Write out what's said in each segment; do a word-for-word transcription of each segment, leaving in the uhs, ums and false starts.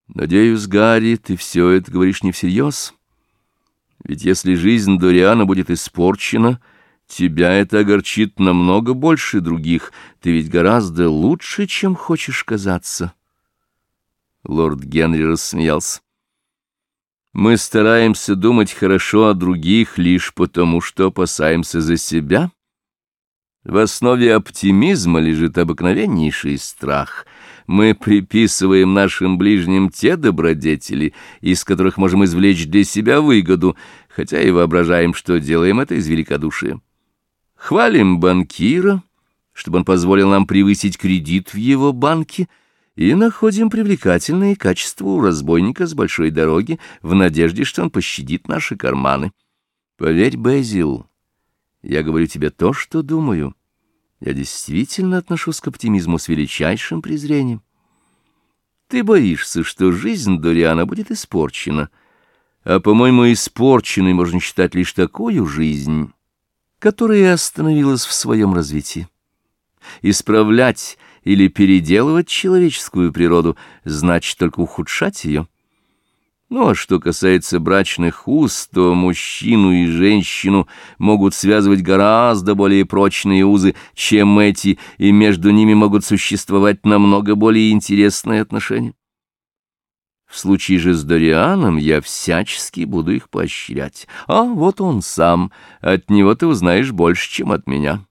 Надеюсь, Гарри, ты все это говоришь не всерьез. Ведь если жизнь Дориана будет испорчена, тебя это огорчит намного больше других. Ты ведь гораздо лучше, чем хочешь казаться. Лорд Генри рассмеялся. Мы стараемся думать хорошо о других лишь потому, что опасаемся за себя. В основе оптимизма лежит обыкновеннейший страх. Мы приписываем нашим ближним те добродетели, из которых можем извлечь для себя выгоду, хотя и воображаем, что делаем это из великодушия. Хвалим банкира, чтобы он позволил нам превысить кредит в его банке, и находим привлекательные качества у разбойника с большой дороги в надежде, что он пощадит наши карманы. Поверь, Безил, я говорю тебе то, что думаю. Я действительно отношусь к оптимизму с величайшим презрением. Ты боишься, что жизнь Дориана будет испорчена, а, по-моему, испорченной можно считать лишь такую жизнь, которая остановилась в своем развитии. Исправлять или переделывать человеческую природу значит только ухудшать ее. Ну, а что касается брачных уз, то мужчину и женщину могут связывать гораздо более прочные узы, чем эти, и между ними могут существовать намного более интересные отношения. В случае же с Дорианом я всячески буду их поощрять. А вот он сам, от него ты узнаешь больше, чем от меня.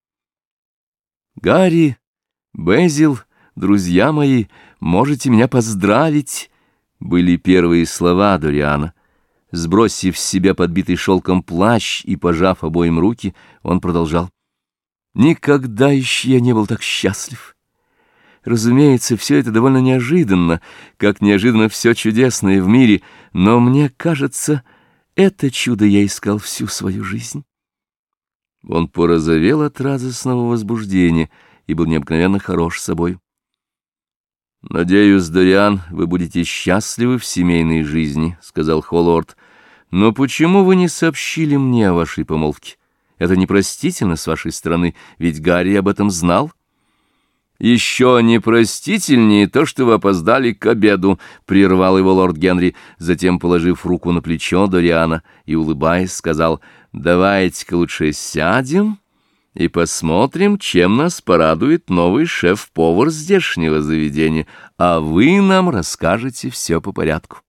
Гарри, Безил, друзья мои, можете меня поздравить, были первые слова Дориана. Сбросив с себя подбитый шелком плащ и пожав обоим руки, он продолжал. Никогда еще я не был так счастлив. Разумеется, все это довольно неожиданно, как неожиданно все чудесное в мире, но мне кажется, это чудо я искал всю свою жизнь. Он порозовел от радостного возбуждения и был необыкновенно хорош собой. «Надеюсь, Дориан, вы будете счастливы в семейной жизни», — сказал Холлорд. «Но почему вы не сообщили мне о вашей помолвке? Это непростительно с вашей стороны, ведь Гарри об этом знал». «Еще непростительнее то, что вы опоздали к обеду», — прервал его лорд Генри, затем, положив руку на плечо Дориана и, улыбаясь, сказал: «Давайте-ка лучше сядем и посмотрим, чем нас порадует новый шеф-повар здешнего заведения, а вы нам расскажете все по порядку».